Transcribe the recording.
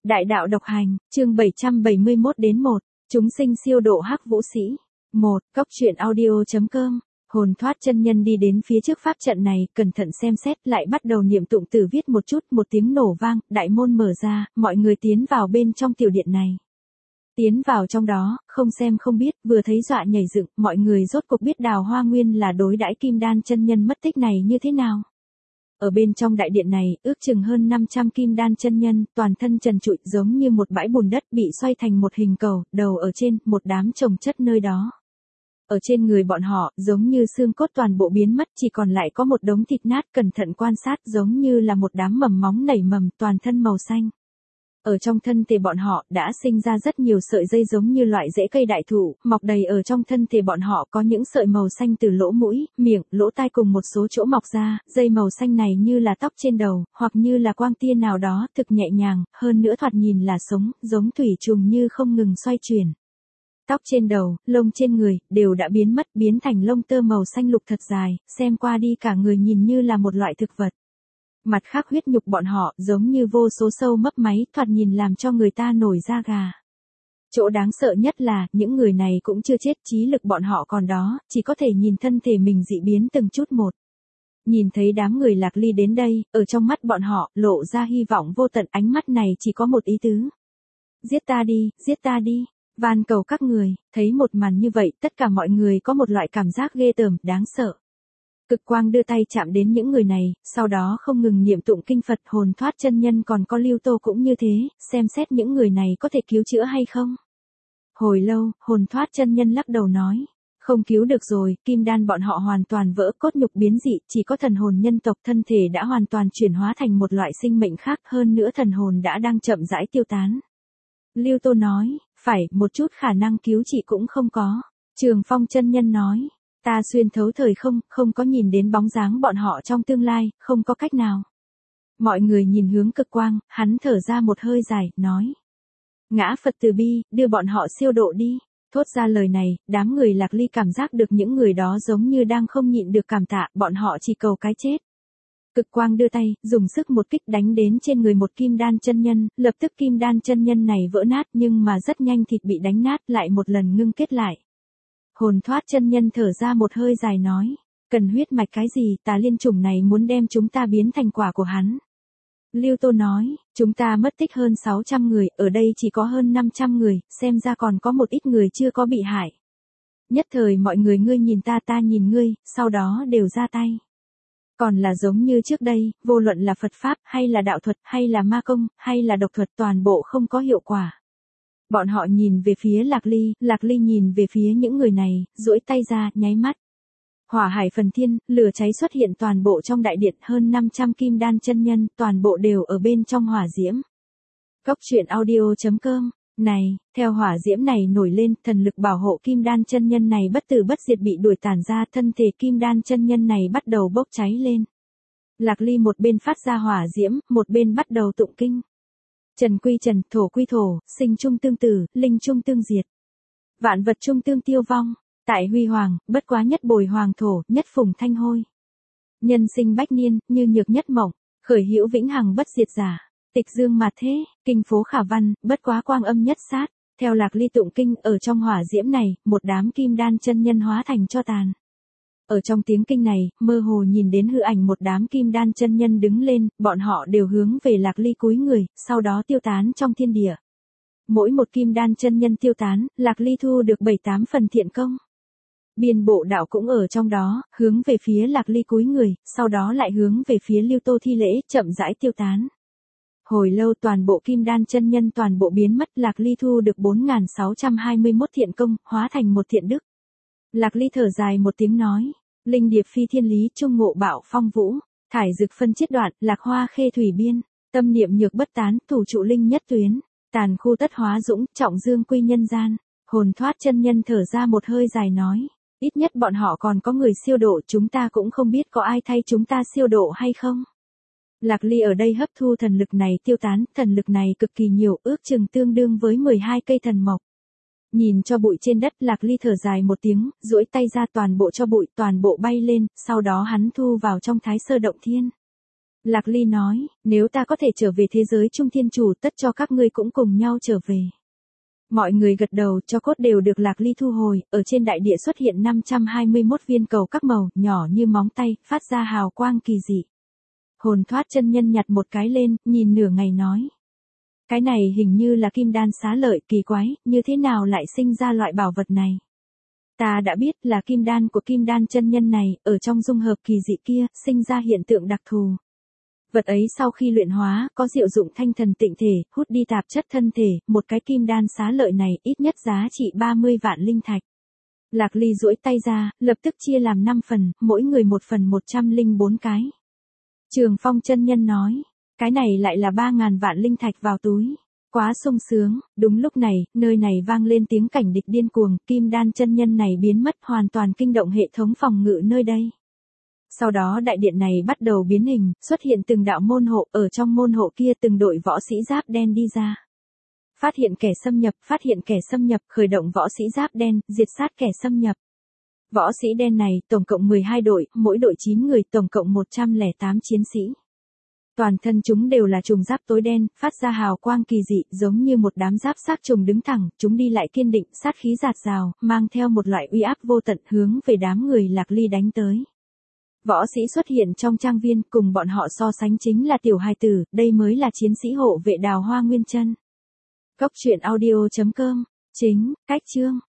Đại đạo độc hành, chương 771 đến 1, chúng sinh siêu độ hắc vũ sĩ. 1. Cốc truyện audio.com. Hồn thoát chân nhân đi đến phía trước pháp trận này, cẩn thận xem xét, lại bắt đầu niệm tụng tử viết một chút, một tiếng nổ vang, đại môn mở ra, mọi người tiến vào bên trong tiểu điện này. Tiến vào trong đó, không xem không biết, vừa thấy dọa nhảy dựng, mọi người rốt cuộc biết Đào Hoa Nguyên là đối đãi Kim Đan chân nhân mất tích này như thế nào. Ở bên trong đại điện này, ước chừng hơn 500 kim đan chân nhân, toàn thân trần trụi giống như một bãi bùn đất bị xoay thành một hình cầu, đầu ở trên, một đám chồng chất nơi đó. Ở trên người bọn họ, giống như xương cốt toàn bộ biến mất, chỉ còn lại có một đống thịt nát, cẩn thận quan sát giống như là một đám mầm móng nảy mầm, toàn thân màu xanh. Ở trong thân thể bọn họ, đã sinh ra rất nhiều sợi dây giống như loại rễ cây đại thụ, mọc đầy ở trong thân thể bọn họ có những sợi màu xanh từ lỗ mũi, miệng, lỗ tai cùng một số chỗ mọc ra, dây màu xanh này như là tóc trên đầu, hoặc như là quang tia nào đó, thực nhẹ nhàng, hơn nữa thoạt nhìn là sống, giống thủy trùng như không ngừng xoay chuyển. Tóc trên đầu, lông trên người, đều đã biến mất, biến thành lông tơ màu xanh lục thật dài, xem qua đi cả người nhìn như là một loại thực vật. Mặt khác huyết nhục bọn họ giống như vô số sâu mấp máy, thoạt nhìn làm cho người ta nổi da gà. Chỗ đáng sợ nhất là, những người này cũng chưa chết, trí lực bọn họ còn đó, chỉ có thể nhìn thân thể mình dị biến từng chút một. Nhìn thấy đám người Lạc Ly đến đây, ở trong mắt bọn họ, lộ ra hy vọng vô tận, ánh mắt này chỉ có một ý tứ. Giết ta đi, van cầu các người. Thấy một màn như vậy, tất cả mọi người có một loại cảm giác ghê tởm, đáng sợ. Cực quang đưa tay chạm đến những người này, sau đó không ngừng niệm tụng kinh Phật. Hồn thoát chân nhân còn có Lưu Tô cũng như thế, xem xét những người này có thể cứu chữa hay không. Hồi lâu, hồn thoát chân nhân lắc đầu nói, không cứu được rồi, kim đan bọn họ hoàn toàn vỡ, cốt nhục biến dị, chỉ có thần hồn nhân tộc, thân thể đã hoàn toàn chuyển hóa thành một loại sinh mệnh khác, hơn nữa thần hồn đã đang chậm rãi tiêu tán. Lưu Tô nói, phải, một chút khả năng cứu trị cũng không có. Trường Phong chân nhân nói, ta xuyên thấu thời không, không có nhìn đến bóng dáng bọn họ trong tương lai, không có cách nào. Mọi người nhìn hướng cực quang, hắn thở ra một hơi dài, nói. Ngã Phật từ bi, đưa bọn họ siêu độ đi. Thốt ra lời này, đám người Lạc Ly cảm giác được những người đó giống như đang không nhịn được cảm tạ, bọn họ chỉ cầu cái chết. Cực quang đưa tay, dùng sức một kích đánh đến trên người một kim đan chân nhân, lập tức kim đan chân nhân này vỡ nát nhưng mà rất nhanh thịt bị đánh nát lại một lần ngưng kết lại. Hồn thoát chân nhân thở ra một hơi dài nói, cần huyết mạch cái gì, tà liên chủng này muốn đem chúng ta biến thành quả của hắn. Lưu Tô nói, chúng ta mất tích hơn 600 người, ở đây chỉ có hơn 500 người, xem ra còn có một ít người chưa có bị hại. Nhất thời mọi người ngươi nhìn ta nhìn ngươi, sau đó đều ra tay. Còn là giống như trước đây, vô luận là Phật Pháp, hay là đạo thuật, hay là ma công, hay là độc thuật, toàn bộ không có hiệu quả. Bọn họ nhìn về phía Lạc Ly nhìn về phía những người này, duỗi tay ra, nháy mắt. Hỏa hải phần thiên, lửa cháy xuất hiện toàn bộ trong đại điện, hơn 500 kim đan chân nhân, toàn bộ đều ở bên trong hỏa diễm. Cốc truyện audio.com. Này, theo hỏa diễm này nổi lên, thần lực bảo hộ kim đan chân nhân này bất tử bất diệt bị đuổi tản ra, thân thể kim đan chân nhân này bắt đầu bốc cháy lên. Lạc Ly một bên phát ra hỏa diễm, một bên bắt đầu tụng kinh. Trần quy trần, thổ quy thổ, sinh chung tương tử, linh chung tương diệt. Vạn vật chung tương tiêu vong, tại huy hoàng, bất quá nhất bồi hoàng thổ, nhất phùng thanh hôi. Nhân sinh bách niên, như nhược nhất mộng, khởi hữu vĩnh hằng bất diệt giả. Tịch dương mà thế, kinh phố khả văn, bất quá quang âm nhất sát. Theo Lạc Ly tụng kinh, ở trong hỏa diễm này, một đám kim đan chân nhân hóa thành tro tàn. Ở trong tiếng kinh này, mơ hồ nhìn đến hư ảnh một đám kim đan chân nhân đứng lên, bọn họ đều hướng về Lạc Ly cúi người, sau đó tiêu tán trong thiên địa. Mỗi một kim đan chân nhân tiêu tán, Lạc Ly thu được 7-8 phần thiện công. Biên bộ đạo cũng ở trong đó, hướng về phía Lạc Ly cúi người, sau đó lại hướng về phía Lưu Tô thi lễ, chậm rãi tiêu tán. Hồi lâu toàn bộ kim đan chân nhân toàn bộ biến mất, Lạc Ly thu được 4.621 thiện công, hóa thành một thiện đức. Lạc Ly thở dài một tiếng nói, linh điệp phi thiên lý, trung ngộ bạo phong vũ, thải dực phân chiết đoạn, lạc hoa khê thủy biên, tâm niệm nhược bất tán, thủ trụ linh nhất tuyến, tàn khu tất hóa dũng, trọng dương quy nhân gian. Hồn thoát chân nhân thở ra một hơi dài nói, ít nhất bọn họ còn có người siêu độ, chúng ta cũng không biết có ai thay chúng ta siêu độ hay không. Lạc Ly ở đây hấp thu thần lực này tiêu tán, thần lực này cực kỳ nhiều, ước chừng tương đương với 12 cây thần mộc. Nhìn cho bụi trên đất, Lạc Ly thở dài một tiếng, duỗi tay ra, toàn bộ cho bụi, toàn bộ bay lên, sau đó hắn thu vào trong Thái Sơ Động Thiên. Lạc Ly nói, nếu ta có thể trở về thế giới Trung Thiên Chủ tất cho các ngươi cũng cùng nhau trở về. Mọi người gật đầu, cho cốt đều được Lạc Ly thu hồi, ở trên đại địa xuất hiện 521 viên cầu các màu, nhỏ như móng tay, phát ra hào quang kỳ dị. Hồn thoát chân nhân nhặt một cái lên, nhìn nửa ngày nói. Cái này hình như là kim đan xá lợi, kỳ quái, như thế nào lại sinh ra loại bảo vật này? Ta đã biết là kim đan của kim đan chân nhân này, ở trong dung hợp kỳ dị kia, sinh ra hiện tượng đặc thù. Vật ấy sau khi luyện hóa, có diệu dụng thanh thần tịnh thể, hút đi tạp chất thân thể, một cái kim đan xá lợi này ít nhất giá trị 30 vạn linh thạch. Lạc Ly duỗi tay ra, lập tức chia làm 5 phần, mỗi người một phần 104 cái. Trường Phong chân nhân nói, cái này lại là 3.000 vạn linh thạch vào túi. Quá sung sướng, đúng lúc này, nơi này vang lên tiếng cảnh địch điên cuồng, kim đan chân nhân này biến mất hoàn toàn kinh động hệ thống phòng ngự nơi đây. Sau đó đại điện này bắt đầu biến hình, xuất hiện từng đạo môn hộ, ở trong môn hộ kia từng đội võ sĩ giáp đen đi ra. Phát hiện kẻ xâm nhập, khởi động võ sĩ giáp đen, diệt sát kẻ xâm nhập. Võ sĩ đen này, tổng cộng 12 đội, mỗi đội 9 người, tổng cộng 108 chiến sĩ. Toàn thân chúng đều là trùng giáp tối đen, phát ra hào quang kỳ dị, giống như một đám giáp xác trùng đứng thẳng, chúng đi lại kiên định, sát khí rạt rào, mang theo một loại uy áp vô tận hướng về đám người Lạc Ly đánh tới. Võ sĩ xuất hiện trong trang viên, cùng bọn họ so sánh chính là tiểu hài tử, đây mới là chiến sĩ hộ vệ Đào Hoa Nguyên Chân. Cốc truyện audio.com, chính, cách chương.